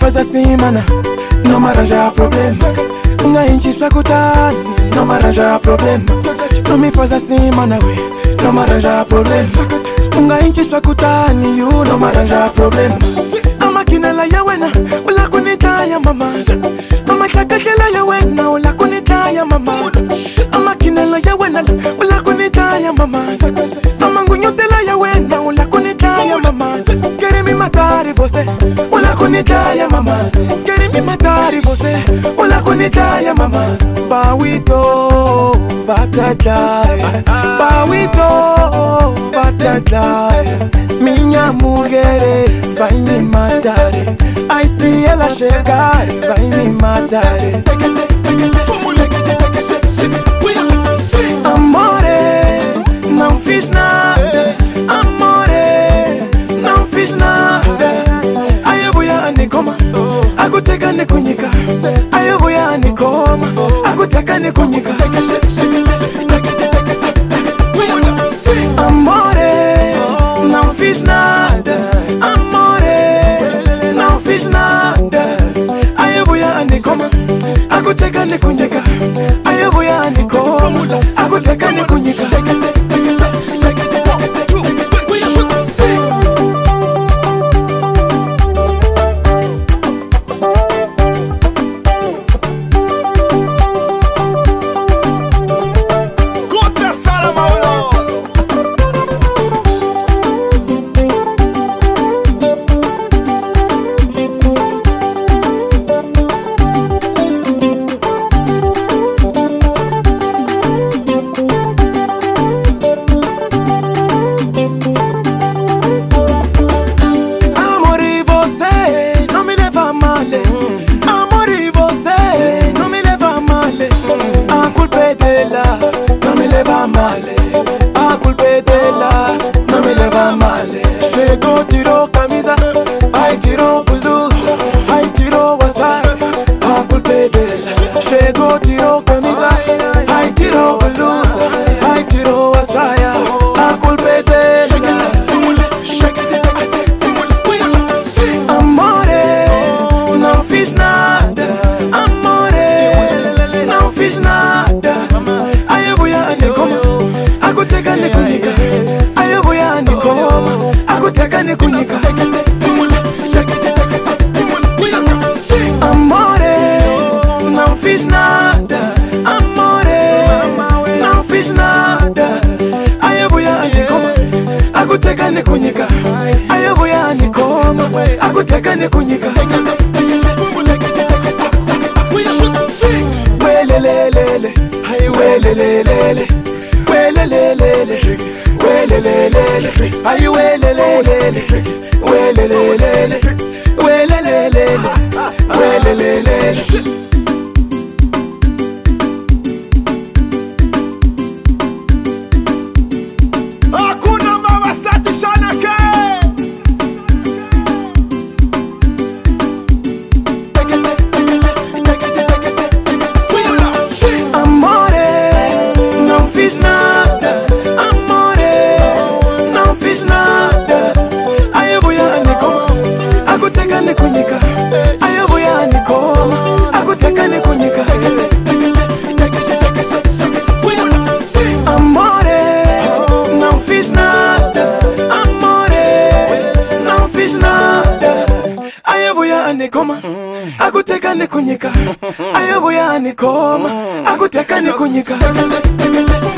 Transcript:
faza simana, não me arranja problema. Nga inchi swakutani, não me arranja problema. Não me faz assim, manawe, não me arranja problema. Nga inchi swakutani, you não me arranja problema. Ama kinela ya wena, ula kunita ya mama. Ama kakakela ya wena, ula kunita ya mama. Ama kinela ya wena, ula kunita ya mama. Ama ngunyotela ya wena, ula kunita ya mama. Querem me matar e você, ula kunita ya mama. Querem me matar e você, ula kunita ya mama. Bawito, batatai, bawito, batatai. Minha mulher vai me matar. Ai, se ela chegar, vai me matar. Amore, não fiz nada. Amore, não fiz nada. Ai, eu vou a Nicoma, aguteka nekunyika. Ai, eu vou a Nicoma, aguteka nekunyika. Amore, não fiz nada. Amore, não fiz nada. Ai, eu vou a Nicoma, aguteka nekunyika. Ai, eu vou a Nicoma, aguteka nekunyika. Chegou, tirou camisa, ai tirou blusa, ai tirou a saia, a culpa é dela. Chegou, tirou camisa, ai tirou blusa, ai tirou a saia, a culpa é dela. Amore, não fiz nada. Amore, não fiz nada. Ai, eu vou a Nicoma, aguteka nekunyika. Ai, eu vou a Nicoma, aguteka nekunyika. Amore, não fiz nada. Amore, não fiz nada. Ai, eu vou a Nicoma, aguteka nekunyika. Ai, eu vou a Nicoma, aguteka nekunyika. Welelelele, ai welelelele, welelelele, welelelele, ai welelelele, welelelele, welelelele, welelelele. Hakuna mama sati shanake. Aguteka nekunyika. Ai, eu vou a Nicoma, aguteka nekunyika.